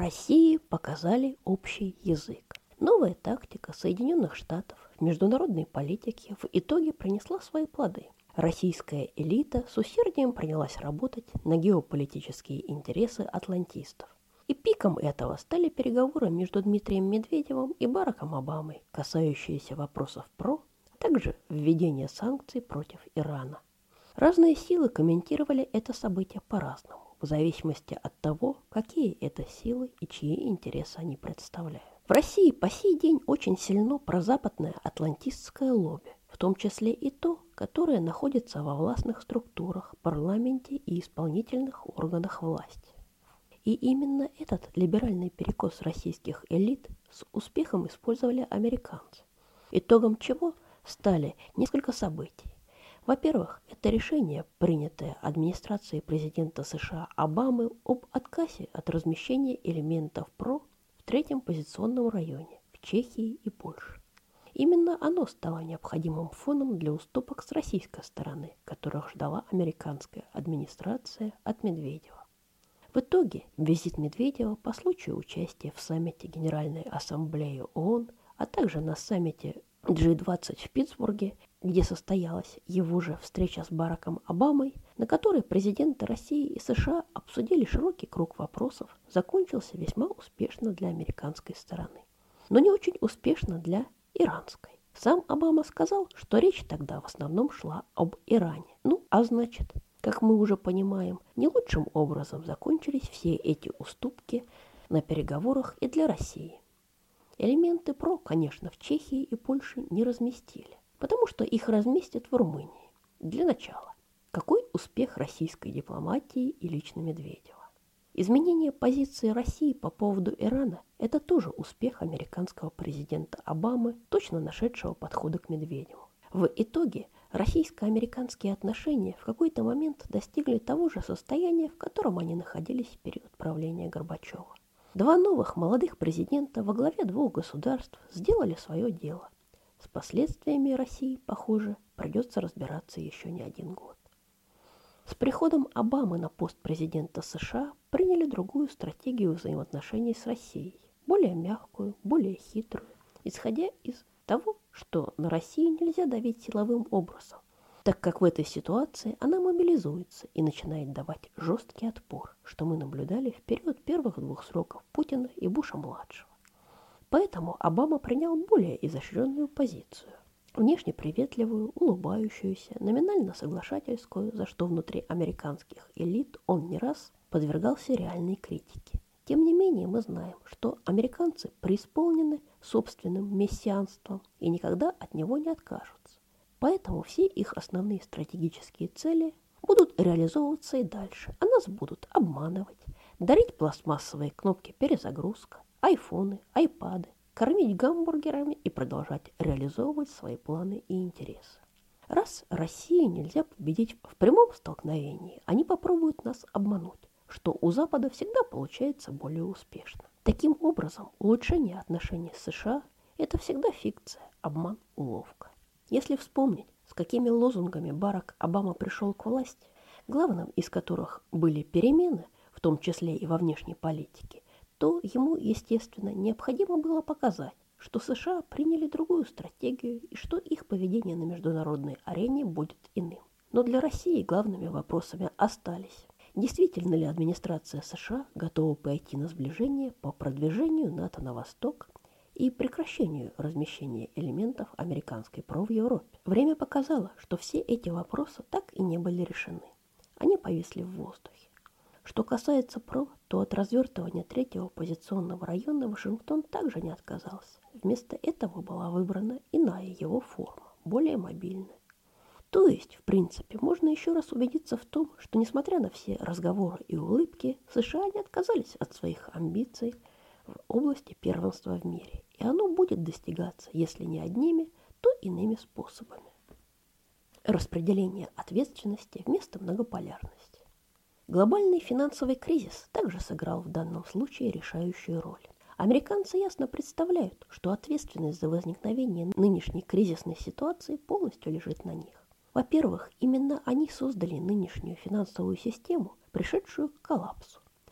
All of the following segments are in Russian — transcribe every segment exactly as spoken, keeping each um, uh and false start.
России показали общий язык. Новая тактика Соединенных Штатов в международной политике в итоге принесла свои плоды. Российская элита с усердием принялась работать на геополитические интересы атлантистов. И пиком этого стали переговоры между Дмитрием Медведевым и Бараком Обамой, касающиеся вопросов ПРО, а также введения санкций против Ирана. Разные силы комментировали это событие по-разному, в зависимости от того, какие это силы и чьи интересы они представляют. В России по сей день очень сильно прозападное атлантистское лобби, в том числе и то, которое находится во властных структурах, парламенте и исполнительных органах власти. И именно этот либеральный перекос российских элит с успехом использовали американцы, итогом чего стали несколько событий. Во-первых, это решение, принятое администрацией президента США Обамы об отказе от размещения элементов ПРО в третьем позиционном районе в Чехии и Польше. Именно оно стало необходимым фоном для уступок с российской стороны, которых ждала американская администрация от Медведева. В итоге визит Медведева по случаю участия в саммите Генеральной Ассамблеи ООН, а также на саммите джи двадцать в Питтсбурге, где состоялась его же встреча с Бараком Обамой, на которой президенты России и США обсудили широкий круг вопросов, закончился весьма успешно для американской стороны, но не очень успешно для иранской. Сам Обама сказал, что речь тогда в основном шла об Иране. Ну, а значит, как мы уже понимаем, не лучшим образом закончились все эти уступки на переговорах и для России. Элементы ПРО, конечно, в Чехии и Польше не разместили, потому что их разместят в Румынии. Для начала, какой успех российской дипломатии и лично Медведева? Изменение позиции России по поводу Ирана – это тоже успех американского президента Обамы, точно нашедшего подхода к Медведеву. В итоге российско-американские отношения в какой-то момент достигли того же состояния, в котором они находились в период правления Горбачева. Два новых молодых президента во главе двух государств сделали свое дело. С последствиями России, похоже, придется разбираться еще не один год. С приходом Обамы на пост президента США приняли другую стратегию взаимоотношений с Россией, более мягкую, более хитрую, исходя из того, что на Россию нельзя давить силовым образом, так как в этой ситуации она мобилизуется и начинает давать жесткий отпор, что мы наблюдали в период первых двух сроков Путина и Буша-младшего. Поэтому Обама принял более изощренную позицию, внешне приветливую, улыбающуюся, номинально соглашательскую, за что внутри американских элит он не раз подвергался реальной критике. Тем не менее, мы знаем, что американцы преисполнены собственным мессианством и никогда от него не откажутся. Поэтому все их основные стратегические цели будут реализовываться и дальше, а нас будут обманывать, дарить пластмассовые кнопки перезагрузка, айфоны, айпады, кормить гамбургерами и продолжать реализовывать свои планы и интересы. Раз России нельзя победить в прямом столкновении, они попробуют нас обмануть, что у Запада всегда получается более успешно. Таким образом, улучшение отношений с США – это всегда фикция, обман, уловка. Если вспомнить, с какими лозунгами Барак Обама пришел к власти, главным из которых были перемены, в том числе и во внешней политике, то ему, естественно, необходимо было показать, что США приняли другую стратегию и что их поведение на международной арене будет иным. Но для России главными вопросами остались: действительно ли администрация США готова пойти на сближение по продвижению НАТО на восток и прекращению размещения элементов американской ПРО в Европе. Время показало, что все эти вопросы так и не были решены. Они повисли в воздухе. Что касается ПРО, то от развертывания третьего позиционного района Вашингтон также не отказался. Вместо этого была выбрана иная его форма, более мобильная. То есть, в принципе, можно еще раз убедиться в том, что, несмотря на все разговоры и улыбки, США не отказались от своих амбиций в области первенства в мире, и оно будет достигаться, если не одними, то иными способами. Распределение ответственности вместо многополярности. Глобальный финансовый кризис также сыграл в данном случае решающую роль. Американцы ясно представляют, что ответственность за возникновение нынешней кризисной ситуации полностью лежит на них. Во-первых, именно они создали нынешнюю финансовую систему, пришедшую к коллапсу.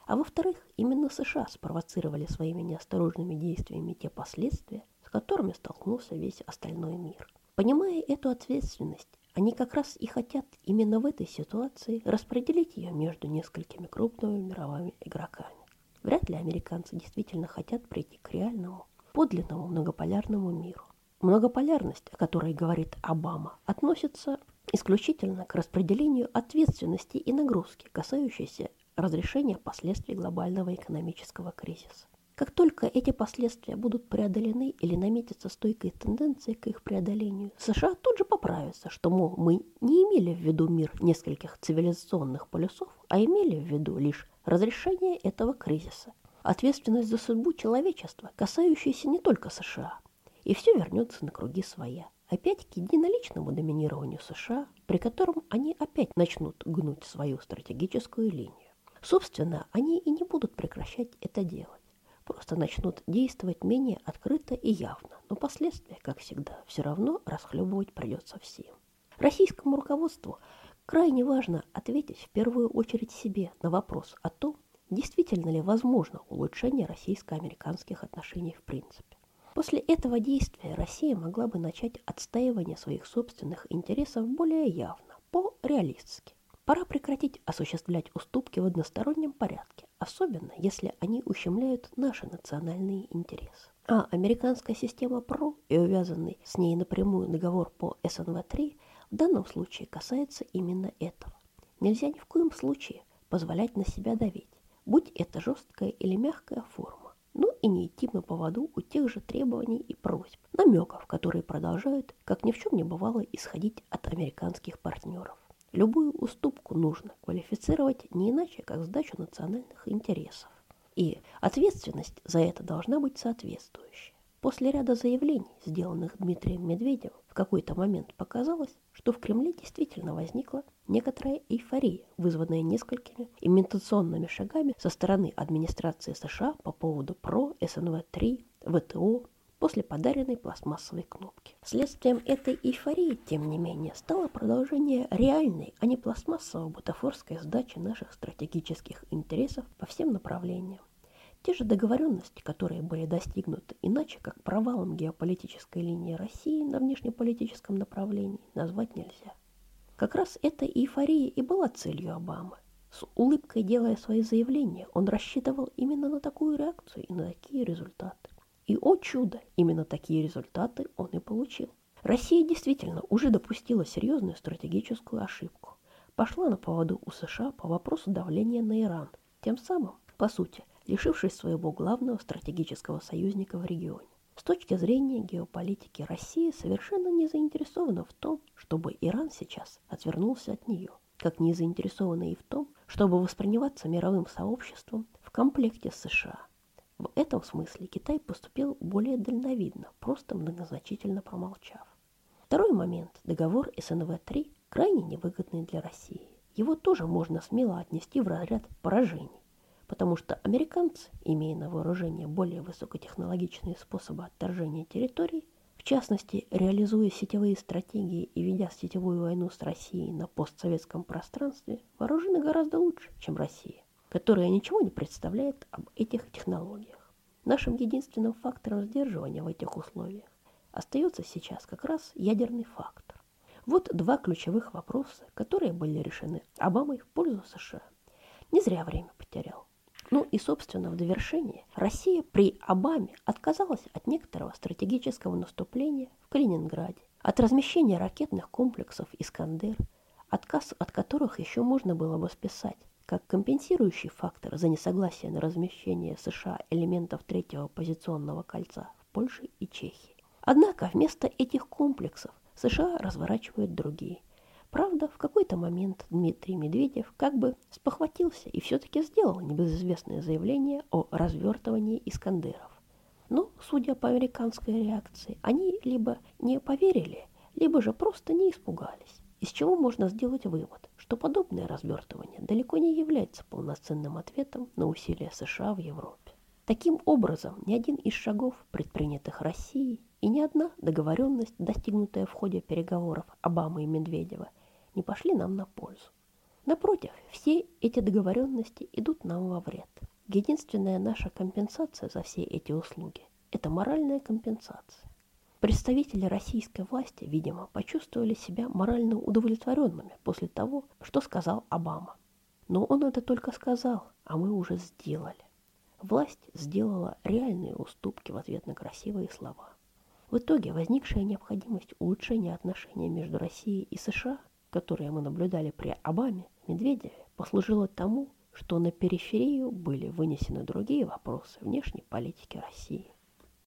А во-вторых, именно США спровоцировали своими неосторожными действиями те последствия, с которыми столкнулся весь остальной мир. Понимая эту ответственность, они как раз и хотят именно в этой ситуации распределить ее между несколькими крупными мировыми игроками. Вряд ли американцы действительно хотят прийти к реальному, подлинному многополярному миру. Многополярность, о которой говорит Обама, относится исключительно к распределению ответственности и нагрузки, касающейся разрешения последствий глобального экономического кризиса. Как только эти последствия будут преодолены или наметится стойкая тенденция к их преодолению, США тут же поправятся, что, мол, мы не имели в виду мир нескольких цивилизационных полюсов, а имели в виду лишь разрешение этого кризиса. Ответственность за судьбу человечества, касающаяся не только США. И все вернется на круги своя. Опять к единоличному доминированию США, при котором они опять начнут гнуть свою стратегическую линию. Собственно, они и не будут прекращать это делать. Просто начнут действовать менее открыто и явно, но последствия, как всегда, все равно расхлебывать придется всем. Российскому руководству крайне важно ответить в первую очередь себе на вопрос о том, действительно ли возможно улучшение российско-американских отношений в принципе. После этого действия Россия могла бы начать отстаивание своих собственных интересов более явно, по-реалистски. Пора прекратить осуществлять уступки в одностороннем порядке, особенно если они ущемляют наши национальные интересы. А американская система ПРО и увязанный с ней напрямую договор по эс эн вэ три в данном случае касается именно этого. Нельзя ни в коем случае позволять на себя давить, будь это жесткая или мягкая форма, ну и не идти на поводу у тех же требований и просьб, намеков, которые продолжают, как ни в чем не бывало, исходить от американских партнеров. Любую уступку нужно квалифицировать не иначе, как сдачу национальных интересов. И ответственность за это должна быть соответствующая. После ряда заявлений, сделанных Дмитрием Медведевым, в какой-то момент показалось, что в Кремле действительно возникла некоторая эйфория, вызванная несколькими имитационными шагами со стороны администрации США по поводу ПРО, эс эн вэ три, вэ тэ о, после подаренной пластмассовой кнопки. Следствием этой эйфории, тем не менее, стало продолжение реальной, а не пластмассово-бутафорской сдачи наших стратегических интересов по всем направлениям. Те же договоренности, которые были достигнуты иначе, как провалом геополитической линии России на внешнеполитическом направлении, назвать нельзя. Как раз эта эйфория и была целью Обамы. С улыбкой делая свои заявления, он рассчитывал именно на такую реакцию и на такие результаты. И, о чудо, именно такие результаты он и получил. Россия действительно уже допустила серьезную стратегическую ошибку. Пошла на поводу у США по вопросу давления на Иран, тем самым, по сути, лишившись своего главного стратегического союзника в регионе. С точки зрения геополитики, Россия совершенно не заинтересована в том, чтобы Иран сейчас отвернулся от нее, как не заинтересована и в том, чтобы восприниматься мировым сообществом в комплекте с США. В этом смысле Китай поступил более дальновидно, просто многозначительно промолчав. Второй момент. Договор эс эн вэ три крайне невыгодный для России. Его тоже можно смело отнести в разряд поражений, потому что американцы, имея на вооружение более высокотехнологичные способы отторжения территорий, в частности, реализуя сетевые стратегии и ведя сетевую войну с Россией на постсоветском пространстве, вооружены гораздо лучше, чем Россия, которая ничего не представляет об этих технологиях. Нашим единственным фактором сдерживания в этих условиях остается сейчас как раз ядерный фактор. Вот два ключевых вопроса, которые были решены Обамой в пользу США. Не зря время потерял. Ну и, собственно, в довершение, Россия при Обаме отказалась от некоторого стратегического наступления в Калининграде, от размещения ракетных комплексов «Искандер», отказ от которых еще можно было бы списать как компенсирующий фактор за несогласие на размещение США элементов третьего позиционного кольца в Польше и Чехии. Однако вместо этих комплексов США разворачивают другие. Правда, в какой-то момент Дмитрий Медведев как бы спохватился и все-таки сделал небезызвестное заявление о развертывании «Искандеров». Но, судя по американской реакции, они либо не поверили, либо же просто не испугались. Из чего можно сделать вывод, что подобное развертывание далеко не является полноценным ответом на усилия США в Европе. Таким образом, ни один из шагов, предпринятых Россией, и ни одна договоренность, достигнутая в ходе переговоров Обамы и Медведева, не пошли нам на пользу. Напротив, все эти договоренности идут нам во вред. Единственная наша компенсация за все эти услуги – это моральная компенсация. Представители российской власти, видимо, почувствовали себя морально удовлетворенными после того, что сказал Обама. Но он это только сказал, а мы уже сделали. Власть сделала реальные уступки в ответ на красивые слова. В итоге возникшая необходимость улучшения отношений между Россией и США, которые мы наблюдали при Обаме, Медведеве, послужила тому, что на периферию были вынесены другие вопросы внешней политики России.